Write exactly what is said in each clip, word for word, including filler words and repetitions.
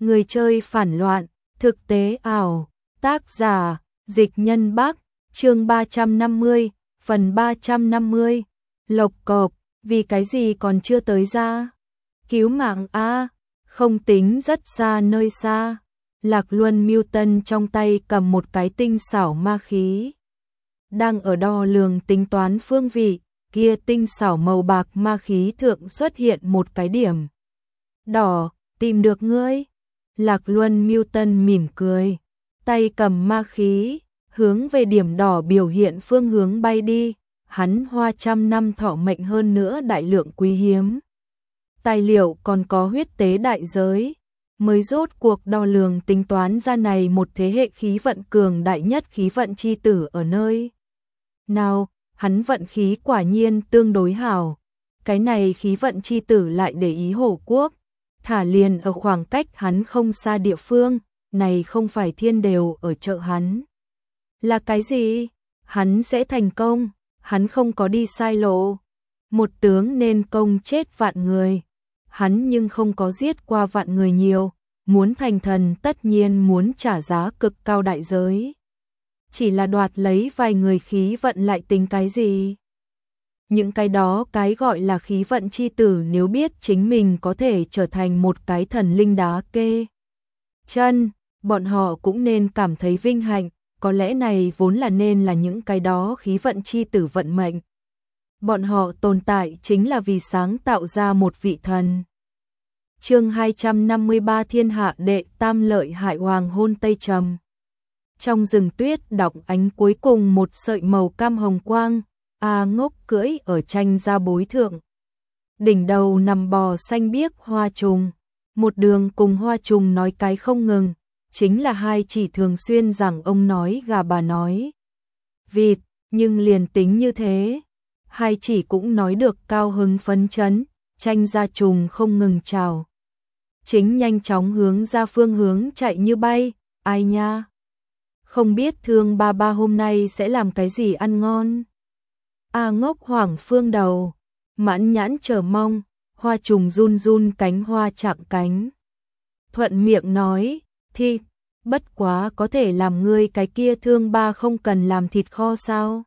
Người chơi phản loạn, thực tế ảo, tác giả, Dịch Nhân Bắc, chương ba trăm năm mươi, phần ba trăm năm mươi, lộc cộp, vì cái gì còn chưa tới ra? Cứu mạng a, không tính rất xa nơi xa. Lạc Luân Milton trong tay cầm một cái tinh xảo ma khí, đang ở đo lường tính toán phương vị, kia tinh xảo màu bạc ma khí thượng xuất hiện một cái điểm đỏ, tìm được ngươi. Lạc Luân Milton mỉm cười, tay cầm ma khí, hướng về điểm đỏ biểu hiện phương hướng bay đi. Hắn hoa trăm năm thọ mệnh hơn nữa đại lượng quý hiếm tài liệu còn có huyết tế đại giới, mới rốt cuộc đo lường tính toán ra này một thế hệ khí vận cường đại nhất khí vận chi tử ở nơi nào. Hắn vận khí quả nhiên tương đối hảo, cái này khí vận chi tử lại để ý Hổ Quốc, thả liền ở khoảng cách hắn không xa địa phương, này không phải thiên đều ở chợ hắn. Là cái gì? Hắn sẽ thành công, hắn không có đi sai lộ. Một tướng nên công chết vạn người, hắn nhưng không có giết qua vạn người nhiều, muốn thành thần tất nhiên muốn trả giá cực cao đại giới. Chỉ là đoạt lấy vài người khí vận lại tính cái gì? Những cái đó cái gọi là khí vận chi tử nếu biết chính mình có thể trở thành một cái thần linh đá kê chân, bọn họ cũng nên cảm thấy vinh hạnh, có lẽ này vốn là nên là những cái đó khí vận chi tử vận mệnh. Bọn họ tồn tại chính là vì sáng tạo ra một vị thần. Chương hai trăm năm mươi ba Thiên hạ đệ tam lợi hại hoàng hôn tây trầm. Trong rừng tuyết đọng ánh cuối cùng một sợi màu cam hồng quang, A Ngốc cưỡi ở tranh ra bối thượng. Đỉnh đầu nằm bò xanh biếc hoa trùng, một đường cùng hoa trùng nói cái không ngừng, chính là hai chỉ thường xuyên rằng ông nói gà bà nói vịt, nhưng liền tính như thế, hai chỉ cũng nói được cao hứng phấn chấn, tranh ra trùng không ngừng chào. Chính nhanh chóng hướng ra phương hướng chạy như bay, ai nha? Không biết Thương ba ba hôm nay sẽ làm cái gì ăn ngon. A Ngốc hoảng phương đầu, mãn nhãn chờ mong, hoa trùng run run cánh hoa chạm cánh. Thuận miệng nói, thịt, bất quá có thể làm ngươi cái kia Thương ba không cần làm thịt kho sao?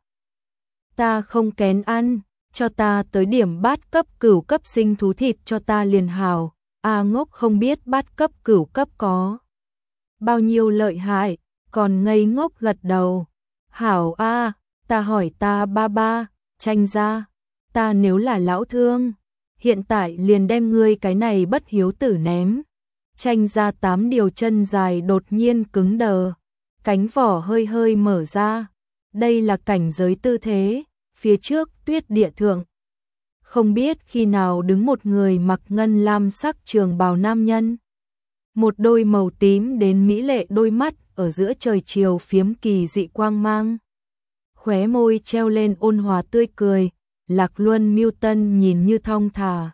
Ta không kén ăn, cho ta tới điểm bát cấp cửu cấp sinh thú thịt cho ta liền hào. A Ngốc không biết bát cấp cửu cấp có bao nhiêu lợi hại, còn ngây ngốc gật đầu. Hảo a, ta hỏi ta ba ba, tranh ra, ta nếu là lão Thương, hiện tại liền đem ngươi cái này bất hiếu tử ném. Tranh ra tám điều chân dài đột nhiên cứng đờ, cánh vỏ hơi hơi mở ra, đây là cảnh giới tư thế, phía trước tuyết địa thượng. Không biết khi nào đứng một người mặc ngân lam sắc trường bào nam nhân. Một đôi màu tím đến mỹ lệ đôi mắt ở giữa trời chiều phiếm kỳ dị quang mang. Khóe môi treo lên ôn hòa tươi cười, Lạc Luân Milton nhìn như thong thả.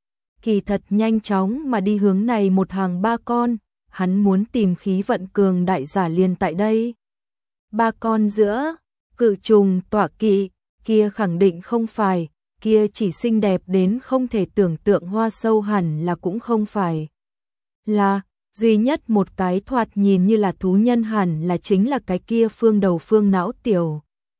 Kỳ thật nhanh chóng mà đi hướng này một hàng ba con, hắn muốn tìm khí vận cường đại giả liền tại đây. Ba con giữa, cự trùng tọa kỵ, kia khẳng định không phải, kia chỉ xinh đẹp đến không thể tưởng tượng hoa sâu hẳn là cũng không phải. Là, duy nhất một cái thoạt nhìn như là thú nhân hẳn là chính là cái kia phương đầu phương não tiểu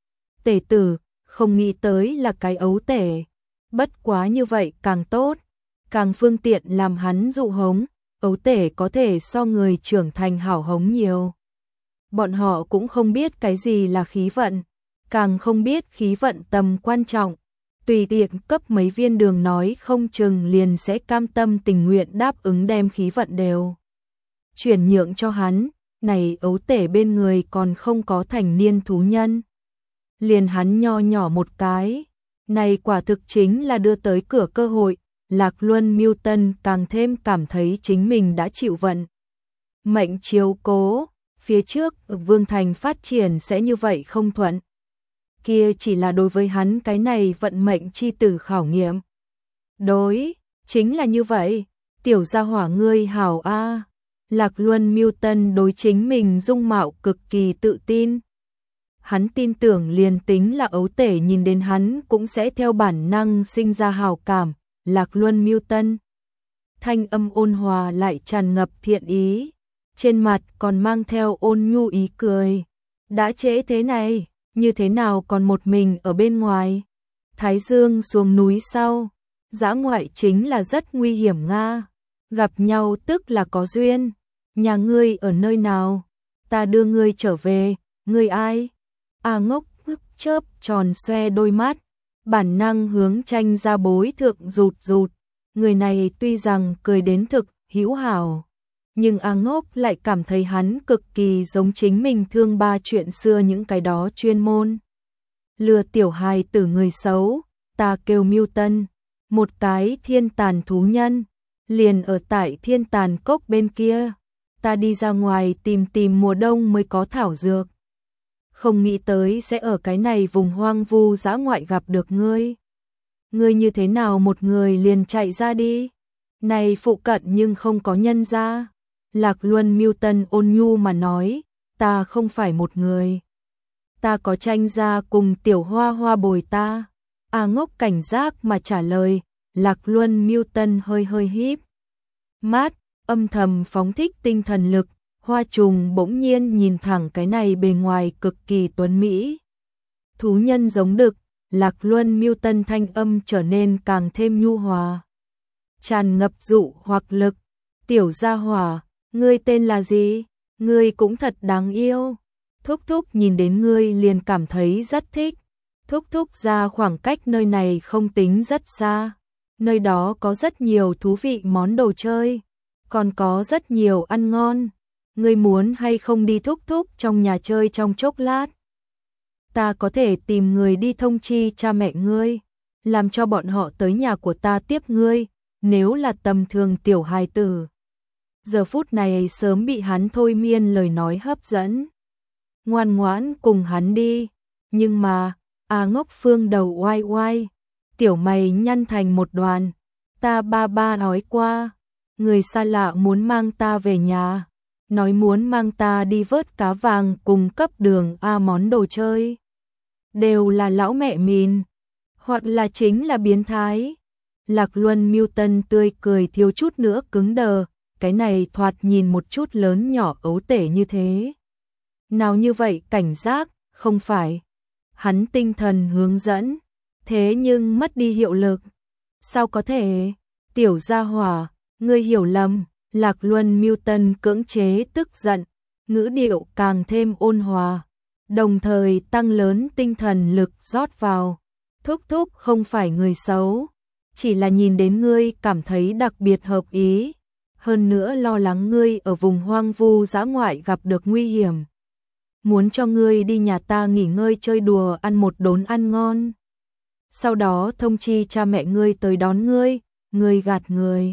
tể tử, không nghĩ tới là cái ấu tể. Bất quá như vậy càng tốt, càng phương tiện làm hắn dụ hống, ấu tể có thể so người trưởng thành hảo hống nhiều. Bọn họ cũng không biết cái gì là khí vận, càng không biết khí vận tầm quan trọng. Tùy tiện cấp mấy viên đường nói không chừng liền sẽ cam tâm tình nguyện đáp ứng đem khí vận đều chuyển nhượng cho hắn, này ấu tể bên người còn không có thành niên thú nhân. Liền hắn nho nhỏ một cái, này quả thực chính là đưa tới cửa cơ hội. Lạc Luân Milton càng thêm cảm thấy chính mình đã chịu vận mệnh chiếu cố, phía trước Vương Thành phát triển sẽ như vậy không thuận. Kia chỉ là đối với hắn cái này vận mệnh chi tử khảo nghiệm. Đối, chính là như vậy, tiểu gia hỏa ngươi hảo a. Lạc Luân Milton đối chính mình dung mạo cực kỳ tự tin. Hắn tin tưởng liền tính là ấu tể nhìn đến hắn cũng sẽ theo bản năng sinh ra hảo cảm. Lạc Luân Milton thanh âm ôn hòa lại tràn ngập thiện ý, trên mặt còn mang theo ôn nhu ý cười. Đã trễ thế này, như thế nào còn một mình ở bên ngoài? Thái Dương xuống núi sau, dã ngoại chính là rất nguy hiểm nga. Gặp nhau tức là có duyên. Nhà ngươi ở nơi nào? Ta đưa ngươi trở về. Ngươi ai? A Ngốc chớp tròn xoe đôi mắt, bản năng hướng Tranh Gia bối thượng rụt rụt. Người này tuy rằng cười đến thực hữu hảo, nhưng A Ngốc lại cảm thấy hắn cực kỳ giống chính mình thương ba chuyện xưa những cái đó chuyên môn. Lừa tiểu hài tử người xấu, ta kêu Mưu Tân, một cái thiên tàn thú nhân, liền ở tại thiên tàn cốc bên kia. Ta đi ra ngoài tìm tìm mùa đông mới có thảo dược. Không nghĩ tới sẽ ở cái này vùng hoang vu dã ngoại gặp được ngươi. Ngươi như thế nào một người liền chạy ra đi? Này phụ cận nhưng không có nhân gia. Lạc Luân Mưu Tân ôn nhu mà nói, ta không phải một người. Ta có Tranh Gia cùng Tiểu Hoa Hoa bồi ta. A Ngốc cảnh giác mà trả lời. Lạc Luân Mưu Tân hơi hơi híp mắt, âm thầm phóng thích tinh thần lực. Hoa Trùng bỗng nhiên nhìn thẳng cái này bề ngoài cực kỳ tuấn mỹ thú nhân giống đực. Lạc Luân Mưu Tân thanh âm trở nên càng thêm nhu hòa, tràn ngập dụ hoặc lực. Tiểu gia hỏa, ngươi tên là gì? Ngươi cũng thật đáng yêu. Thúc thúc nhìn đến ngươi liền cảm thấy rất thích. Thúc thúc ra khoảng cách nơi này không tính rất xa. Nơi đó có rất nhiều thú vị món đồ chơi, còn có rất nhiều ăn ngon. Ngươi muốn hay không đi thúc thúc trong nhà chơi trong chốc lát? Ta có thể tìm người đi thông chi cha mẹ ngươi, làm cho bọn họ tới nhà của ta tiếp ngươi. Nếu là tầm thường tiểu hài tử, giờ phút này sớm bị hắn thôi miên lời nói hấp dẫn, ngoan ngoãn cùng hắn đi. Nhưng mà, A Ngốc phương đầu oai oai, tiểu mày nhăn thành một đoàn. Ta ba ba nói qua, người xa lạ muốn mang ta về nhà, nói muốn mang ta đi vớt cá vàng cùng cấp đường A món đồ chơi. Đều là lão mẹ mìn, hoặc là chính là biến thái. Lạc Luân Mưu Tân tươi cười thiếu chút nữa cứng đờ, cái này thoạt nhìn một chút lớn nhỏ ấu tể như thế. Nào như vậy cảnh giác, không phải. Hắn tinh thần hướng dẫn, thế nhưng mất đi hiệu lực. Sao có thể? Tiểu gia hỏa, ngươi hiểu lầm. Lạc Luân Mưu Tân cưỡng chế tức giận, ngữ điệu càng thêm ôn hòa, đồng thời tăng lớn tinh thần lực rót vào. Thúc thúc không phải người xấu, chỉ là nhìn đến ngươi cảm thấy đặc biệt hợp ý, hơn nữa lo lắng ngươi ở vùng hoang vu dã ngoại gặp được nguy hiểm, muốn cho ngươi đi nhà ta nghỉ ngơi chơi đùa ăn một đốn ăn ngon, sau đó thông chi cha mẹ ngươi tới đón ngươi. Ngươi gạt người.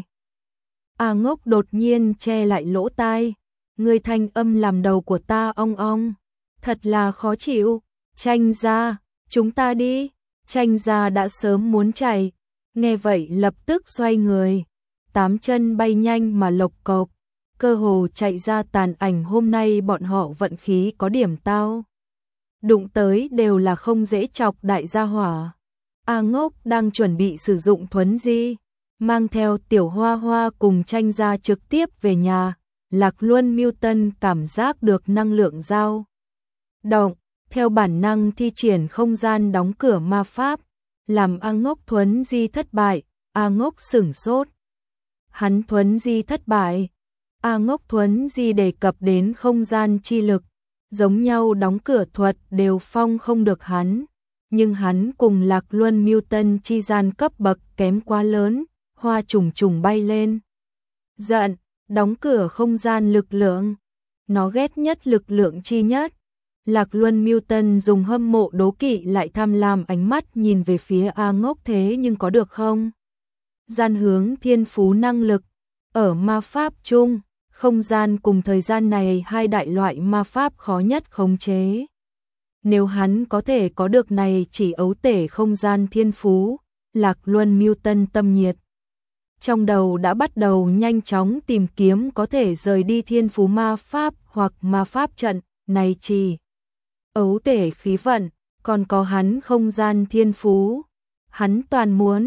A Ngốc đột nhiên che lại lỗ tai, ngươi thanh âm làm đầu của ta ong ong, thật là khó chịu. Tranh Gia, chúng ta đi. Tranh Gia đã sớm muốn chạy, nghe vậy lập tức xoay người, tám chân bay nhanh mà lộc cộc, cơ hồ chạy ra tàn ảnh. Hôm nay bọn họ vận khí có điểm tao, đụng tới đều là không dễ chọc đại gia hỏa. A Ngốc đang chuẩn bị sử dụng thuấn di, mang theo Tiểu Hoa Hoa cùng Tranh Gia trực tiếp về nhà. Lạc Luân Mưu Tân cảm giác được năng lượng dao động, theo bản năng thi triển không gian đóng cửa ma pháp, làm A Ngốc thuấn di thất bại. A Ngốc sửng sốt. Hắn thuấn di thất bại? A Ngốc thuấn di đề cập đến không gian chi lực, giống nhau đóng cửa thuật đều phong không được hắn, nhưng hắn cùng Lạc Luân Mưu Tân chi gian cấp bậc kém quá lớn. Hoa trùng trùng bay lên, giận, đóng cửa không gian lực lượng. Nó ghét nhất lực lượng chi nhất. Lạc Luân Mưu Tân dùng hâm mộ đố kỵ lại tham lam ánh mắt nhìn về phía A Ngốc. Thế nhưng có được không? Gian hướng thiên phú năng lực. Ở ma pháp chung, không gian cùng thời gian này hai đại loại ma pháp khó nhất khống chế. Nếu hắn có thể có được này chỉ ấu tể không gian thiên phú, Lạc Luân Mưu Tân tâm nhiệt trong đầu đã bắt đầu nhanh chóng tìm kiếm có thể rời đi thiên phú ma pháp hoặc ma pháp trận. Này chỉ ấu tể khí vận, còn có hắn không gian thiên phú. Hắn toàn muốn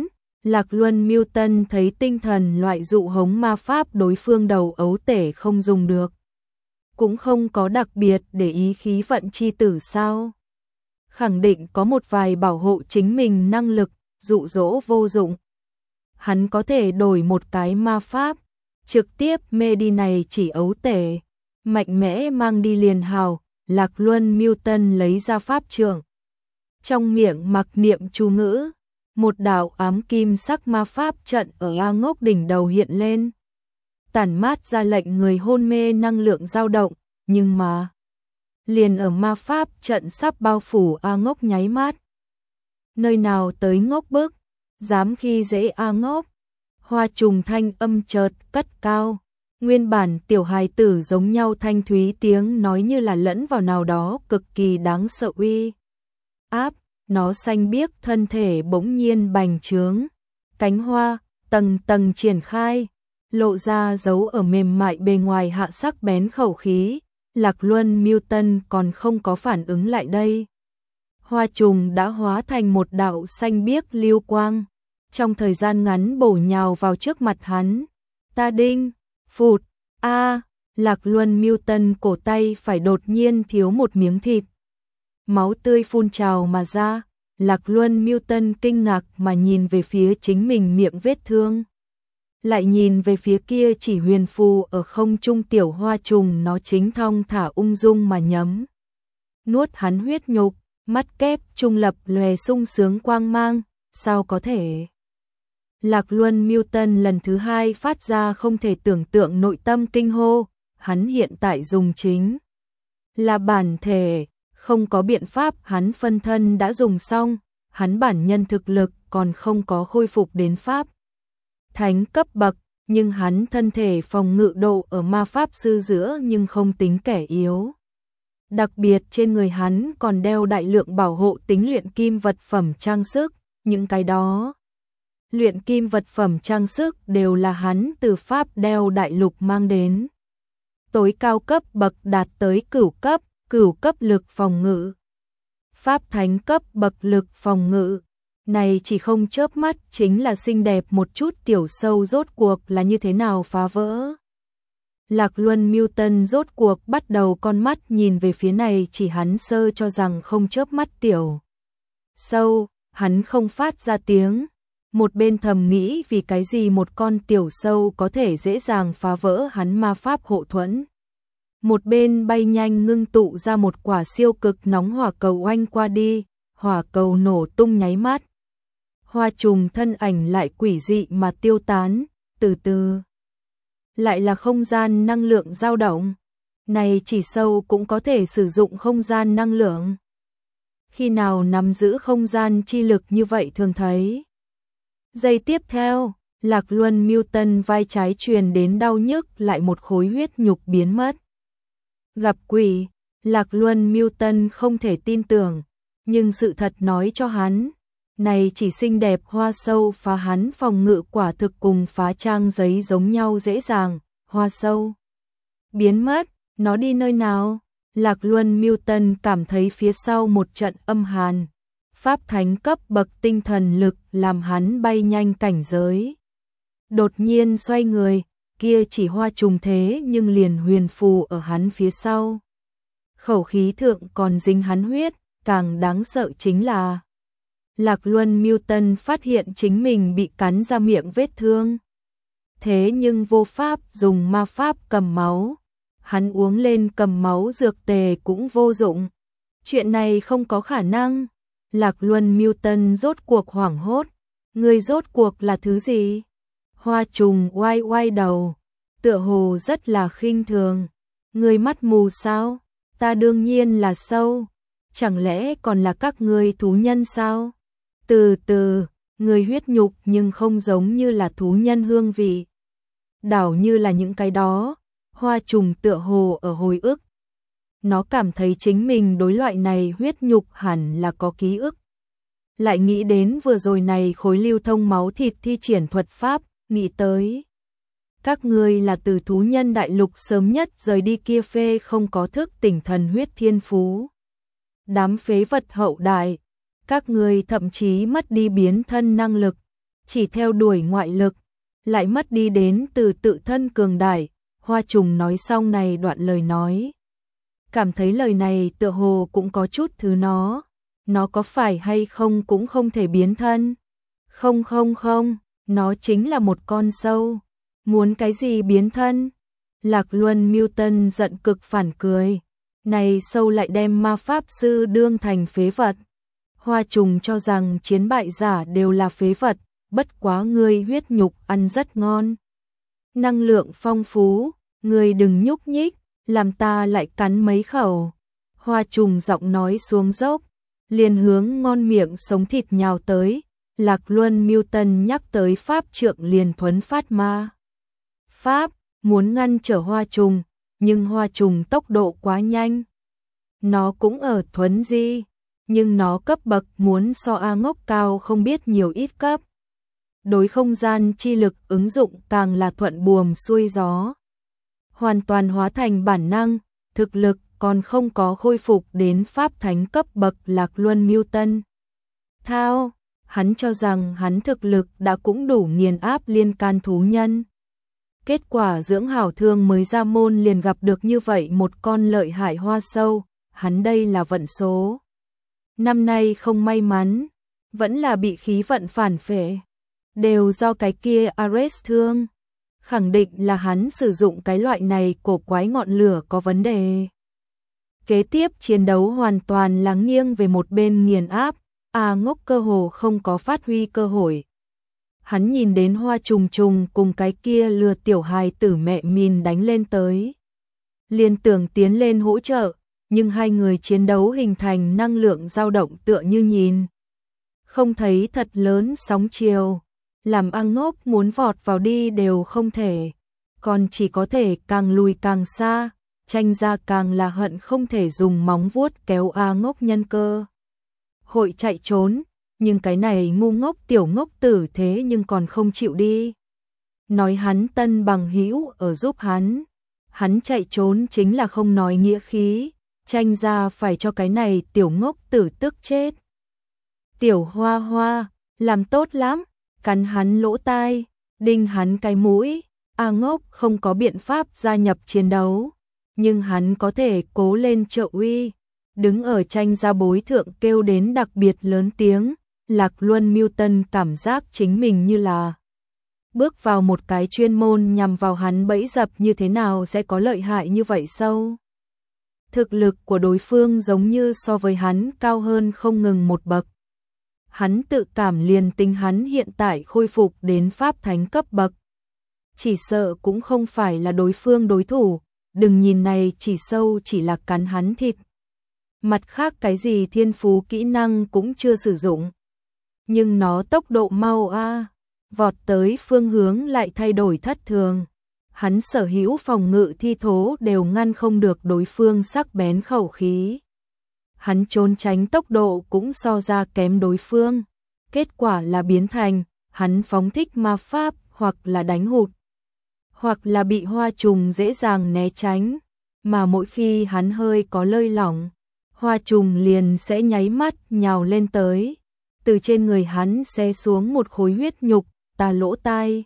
Lạc Luân Mưu Tân thấy tinh thần loại dụ hống ma pháp đối phương đầu ấu tể không dùng được. Cũng không có đặc biệt để ý khí vận chi tử sao. Khẳng định có một vài bảo hộ chính mình năng lực, dụ dỗ vô dụng. Hắn có thể đổi một cái ma pháp, trực tiếp mê đi này chỉ ấu tể, mạnh mẽ mang đi liền hào. Lạc Luân Mưu Tân lấy ra pháp trượng. Trong miệng mặc niệm chú ngữ, một đạo ám kim sắc ma pháp trận ở A Ngốc đỉnh đầu hiện lên. Tản mát ra lệnh người hôn mê năng lượng dao động, nhưng mà liền ở ma pháp trận sắp bao phủ A Ngốc nháy mắt. Nơi nào tới ngốc bức, dám khi dễ A Ngốc. Hoa trùng thanh âm chợt cất cao. Nguyên bản tiểu hài tử giống nhau thanh thúy tiếng nói như là lẫn vào nào đó cực kỳ đáng sợ uy áp, nó xanh biếc thân thể bỗng nhiên bành trướng, cánh hoa tầng tầng triển khai, lộ ra dấu ở mềm mại bề ngoài hạ sắc bén khẩu khí. Lạc Luân Mưu Tân còn không có phản ứng lại đây. Hoa trùng đã hóa thành một đạo xanh biếc lưu quang, trong thời gian ngắn bổ nhào vào trước mặt hắn. Ta đinh phụt, a, Lạc Luân Mưu Tân cổ tay phải đột nhiên thiếu một miếng thịt. Máu tươi phun trào mà ra, Lạc Luân Mưu Tân kinh ngạc mà nhìn về phía chính mình miệng vết thương. Lại nhìn về phía kia chỉ huyền phù ở không trung tiểu hoa trùng, nó chính thong thả ung dung mà nhấm. Nuốt hắn huyết nhục, mắt kép trung lập lòe sung sướng quang mang, sao có thể? Lạc Luân Mưu Tân lần thứ hai phát ra không thể tưởng tượng nội tâm kinh hô, hắn hiện tại dùng chính là bản thể, không có biện pháp, hắn phân thân đã dùng xong, hắn bản nhân thực lực còn không có khôi phục đến pháp thánh cấp bậc, nhưng hắn thân thể phòng ngự độ ở ma pháp sư giữa nhưng không tính kẻ yếu. Đặc biệt trên người hắn còn đeo đại lượng bảo hộ tính luyện kim vật phẩm trang sức, những cái đó luyện kim vật phẩm trang sức đều là hắn từ Pháp đeo đại lục mang đến. Tối cao cấp bậc đạt tới cửu cấp, cửu cấp lực phòng ngự. Pháp thánh cấp bậc lực phòng ngự. Này chỉ không chớp mắt chính là xinh đẹp một chút tiểu sâu rốt cuộc là như thế nào phá vỡ. Lạc Luân Mưu Tân rốt cuộc bắt đầu con mắt nhìn về phía này chỉ hắn sơ cho rằng không chớp mắt tiểu sâu, hắn không phát ra tiếng. Một bên thầm nghĩ vì cái gì một con tiểu sâu có thể dễ dàng phá vỡ hắn ma pháp hộ thuẫn. Một bên bay nhanh ngưng tụ ra một quả siêu cực nóng hỏa cầu oanh qua đi, hỏa cầu nổ tung nháy mắt. Hoa trùng thân ảnh lại quỷ dị mà tiêu tán, từ từ. Lại là không gian năng lượng dao động. Này chỉ sâu cũng có thể sử dụng không gian năng lượng. Khi nào nắm giữ không gian chi lực như vậy thường thấy. Giây tiếp theo, Lạc Luân Mưu Tân vai trái truyền đến đau nhức, lại một khối huyết nhục biến mất. Gặp quỷ, Lạc Luân Mưu Tân không thể tin tưởng, nhưng sự thật nói cho hắn, này chỉ xinh đẹp hoa sâu phá hắn phòng ngự quả thực cùng phá trang giấy giống nhau dễ dàng. Hoa sâu biến mất, nó đi nơi nào? Lạc Luân Mưu Tân cảm thấy phía sau một trận âm hàn. Pháp thánh cấp bậc tinh thần lực làm hắn bay nhanh cảnh giới. Đột nhiên xoay người, kia chỉ hoa trùng thế nhưng liền huyền phù ở hắn phía sau. Khẩu khí thượng còn dính hắn huyết, càng đáng sợ chính là Lạc Luân Mưu Tân phát hiện chính mình bị cắn ra miệng vết thương. Thế nhưng vô pháp dùng ma pháp cầm máu. Hắn uống lên cầm máu dược tề cũng vô dụng. Chuyện này không có khả năng. Lạc Luân Mưu Tân rốt cuộc hoảng hốt. Người rốt cuộc là thứ gì? Hoa trùng oai oai đầu, tựa hồ rất là khinh thường. Người mắt mù sao? Ta đương nhiên là sâu. Chẳng lẽ còn là các ngươi thú nhân sao? Từ từ, người huyết nhục nhưng không giống như là thú nhân hương vị. Đảo như là những cái đó. Hoa trùng tựa hồ ở hồi ức. Nó cảm thấy chính mình đối loại này huyết nhục hẳn là có ký ức. Lại nghĩ đến vừa rồi này khối lưu thông máu thịt thi triển thuật pháp, nghĩ tới. Các ngươi là từ thú nhân đại lục sớm nhất rời đi kia phê không có thức tỉnh thần huyết thiên phú. Đám phế vật hậu đại, các ngươi thậm chí mất đi biến thân năng lực. chỉ theo đuổi ngoại lực, lại mất đi đến từ tự thân cường đại. Hoa Trùng nói xong này đoạn lời nói. Cảm thấy lời này tựa hồ cũng có chút thứ nó. Nó có phải hay không cũng không thể biến thân. Không không không, nó chính là một con sâu. Muốn cái gì biến thân? Lạc Luân Milton giận cực phản cười. Này sâu lại đem ma pháp sư đương thành phế vật. Hoa Trùng cho rằng chiến bại giả đều là phế vật, bất quá ngươi huyết nhục ăn rất ngon. Năng lượng phong phú, ngươi đừng nhúc nhích, làm ta lại cắn mấy khẩu. Hoa Trùng giọng nói xuống dốc, liền hướng ngon miệng sống thịt nhào tới. Lạc Luân Milton nhắc tới pháp trượng liền thuấn phát ma pháp, muốn ngăn trở Hoa Trùng, nhưng Hoa Trùng tốc độ quá nhanh. Nó cũng ở thuấn di, nhưng nó cấp bậc muốn so A Ngốc cao không biết nhiều ít cấp. Đối không gian chi lực ứng dụng càng là thuận buồm xuôi gió. Hoàn toàn hóa thành bản năng, thực lực còn không có khôi phục đến pháp thánh cấp bậc Lạc Luân Milton. Thao, hắn cho rằng hắn thực lực đã cũng đủ nghiền áp liên can thú nhân. Kết quả dưỡng hảo thương mới ra môn liền gặp được như vậy một con lợi hại hoa sâu, hắn đây là vận số. Năm nay không may mắn, vẫn là bị khí vận phản phệ, đều do cái kia Ares thương. Khẳng định là hắn sử dụng cái loại này cổ quái ngọn lửa có vấn đề. Kế tiếp chiến đấu hoàn toàn là nghiêng về một bên nghiền áp, A Ngốc cơ hồ không có phát huy cơ hội. Hắn nhìn đến Hoa Trùng Trùng cùng cái kia lừa tiểu hài tử mẹ mìn đánh lên tới. Liên tưởng tiến lên hỗ trợ, nhưng hai người chiến đấu hình thành năng lượng dao động tựa như nhìn. Không thấy thật lớn sóng chiều, làm A Ngốc muốn vọt vào đi đều không thể, còn chỉ có thể càng lùi càng xa, tranh ra càng là hận không thể dùng móng vuốt kéo A Ngốc nhân cơ. Hội chạy trốn, nhưng cái này ngu ngốc tiểu ngốc tử thế nhưng còn không chịu đi. Nói hắn tân bằng hữu ở giúp hắn, hắn chạy trốn chính là không nói nghĩa khí, tranh ra phải cho cái này tiểu ngốc tử tức chết. Tiểu Hoa Hoa, làm tốt lắm, cắn hắn lỗ tai, đinh hắn cái mũi. A Ngốc không có biện pháp gia nhập chiến đấu, nhưng hắn có thể cố lên trợ uy. Đứng ở tranh ra bối thượng kêu đến đặc biệt lớn tiếng. Lạc Luân Milton cảm giác chính mình như là bước vào một cái chuyên môn nhằm vào hắn bẫy dập, như thế nào sẽ có lợi hại như vậy sâu. Thực lực của đối phương giống như so với hắn cao hơn không ngừng một bậc. Hắn tự cảm liền tính hắn hiện tại khôi phục đến pháp thánh cấp bậc, chỉ sợ cũng không phải là đối phương đối thủ. Đừng nhìn này chỉ sâu chỉ là cắn hắn thịt, mặt khác cái gì thiên phú kỹ năng cũng chưa sử dụng. Nhưng nó tốc độ mau a, vọt tới phương hướng lại thay đổi thất thường. Hắn sở hữu phòng ngự thi thố đều ngăn không được đối phương sắc bén khẩu khí. Hắn trốn tránh tốc độ cũng so ra kém đối phương. Kết quả là biến thành, hắn phóng thích ma pháp hoặc là đánh hụt, hoặc là bị Hoa Trùng dễ dàng né tránh. Mà mỗi khi hắn hơi có lơi lỏng, Hoa Trùng liền sẽ nháy mắt nhào lên tới. Từ trên người hắn xé xuống một khối huyết nhục, ta lỗ tai.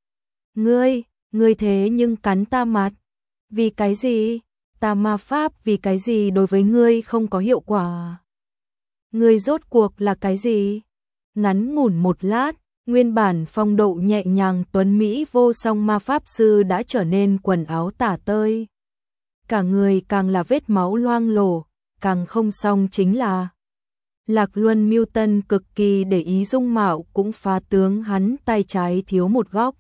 Ngươi, ngươi thế nhưng cắn ta mặt. Vì cái gì? Ta ma pháp vì cái gì đối với ngươi không có hiệu quả? Ngươi rốt cuộc là cái gì? Ngắn ngủn một lát, nguyên bản phong độ nhẹ nhàng tuấn Mỹ vô song ma pháp sư đã trở nên quần áo tả tơi. Cả người càng là vết máu loang lổ, càng không xong chính là Lạc Luân Milton cực kỳ để ý dung mạo cũng phá tướng, hắn tay trái thiếu một góc,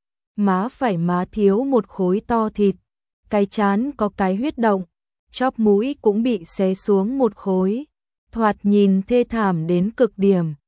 má phải má thiếu một khối to thịt, cái trán có cái huyết động, chóp mũi cũng bị xé xuống một khối, thoạt nhìn thê thảm đến cực điểm.